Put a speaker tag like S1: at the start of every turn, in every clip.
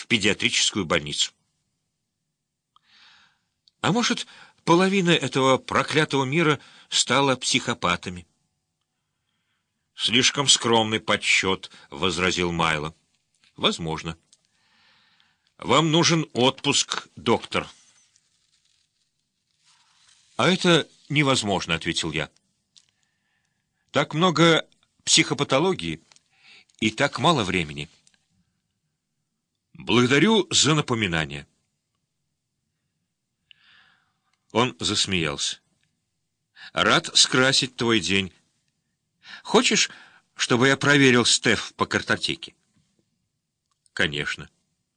S1: в педиатрическую больницу. А может, половина этого проклятого мира стала психопатами? «Слишком скромный подсчет», — возразил Майло. «Возможно. Вам нужен отпуск, доктор». «А это невозможно», — ответил я. «Так много психопатологии и так мало времени». «Благодарю за напоминание». Он засмеялся. «Рад скрасить твой день. Хочешь, чтобы я проверил Стеф по картотеке?» «Конечно».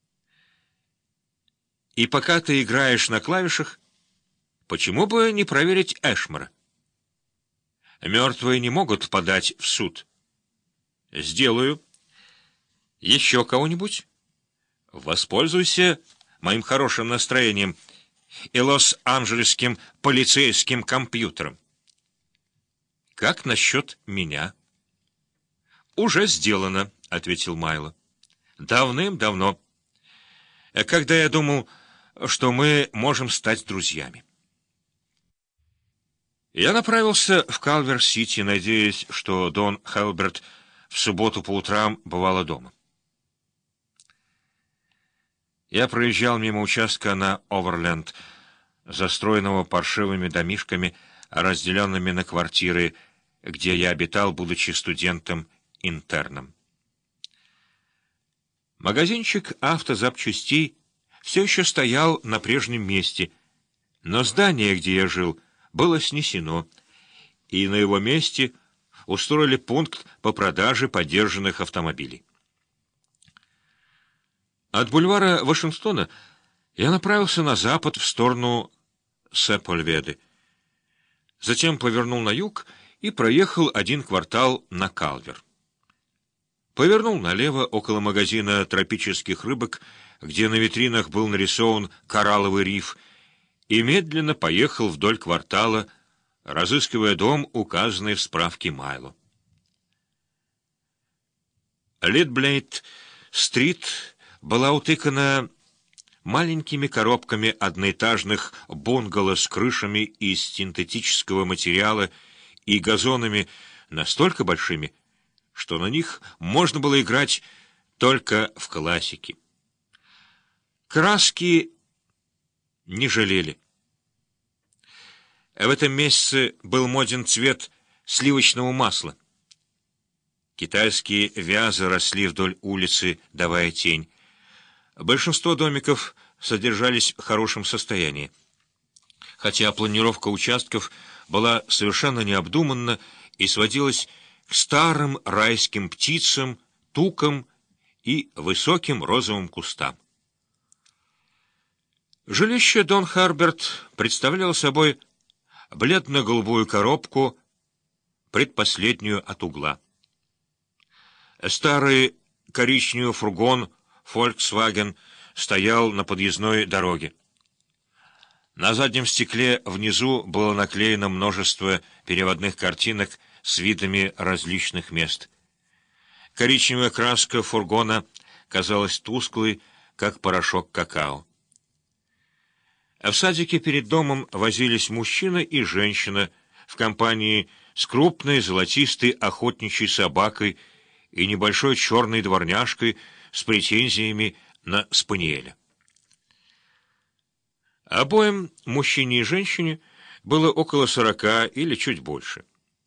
S1: «И пока ты играешь на клавишах, почему бы не проверить Эшмора? Мертвые не могут подать в суд». «Сделаю». «Еще кого-нибудь?» «Воспользуйся моим хорошим настроением и лос-анджелесским полицейским компьютером». «Как насчет меня?» «Уже сделано», — ответил Майло. «Давным-давно, когда я думал, что мы можем стать друзьями». Я направился в Калвер-Сити, надеясь, что Дон Хелберт в субботу по утрам бывала дома. Я проезжал мимо участка на Оверленд, застроенного паршивыми домишками, разделенными на квартиры, где я обитал, будучи студентом-интерном. Магазинчик автозапчастей все еще стоял на прежнем месте, но здание, где я жил, было снесено, и на его месте устроили пункт по продаже подержанных автомобилей. От бульвара Вашингтона я направился на запад в сторону Сепульведы, затем повернул на юг и проехал один квартал на Калвер. Повернул налево около магазина тропических рыбок, где на витринах был нарисован коралловый риф, и медленно поехал вдоль квартала, разыскивая дом, указанный в справке Майло. Литблейд-стрит была утыкана маленькими коробками одноэтажных бунгало с крышами из синтетического материала и газонами настолько большими, что на них можно было играть только в классики. Краски не жалели. В этом месяце был моден цвет сливочного масла. Китайские вязы росли вдоль улицы, давая тень. Большинство домиков содержались в хорошем состоянии, хотя планировка участков была совершенно необдуманна и сводилась к старым райским птицам, тукам и высоким розовым кустам. Жилище Дон Херберт представляло собой бледно-голубую коробку, предпоследнюю от угла. Старый коричневый фургон «Фольксваген» стоял на подъездной дороге. На заднем стекле внизу было наклеено множество переводных картинок с видами различных мест. Коричневая краска фургона казалась тусклой, как порошок какао. В садике перед домом возились мужчина и женщина в компании с крупной золотистой охотничьей собакой и небольшой черной дворняжкой с претензиями на спаниеля. Обоим, мужчине и женщине, было около 40 или чуть больше.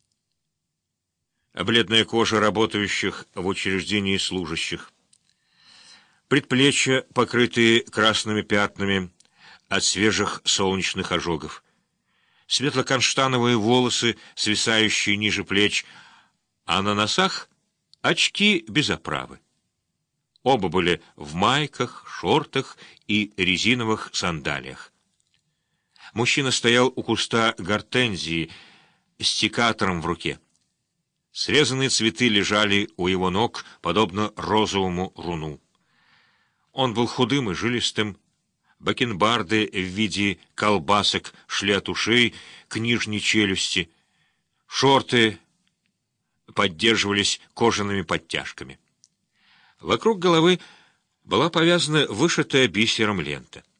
S1: Бледная кожа работающих в учреждении служащих, предплечья, покрытые красными пятнами от свежих солнечных ожогов, светло-каштановые волосы, свисающие ниже плеч, а на носах очки без оправы. Оба были в майках, шортах и резиновых сандалиях. Мужчина стоял у куста гортензии с секатором в руке. Срезанные цветы лежали у его ног, подобно розовому руну. Он был худым и жилистым, бакенбарды в виде колбасок шли от ушей к нижней челюсти, шорты поддерживались кожаными подтяжками. Вокруг головы была повязана вышитая бисером лента.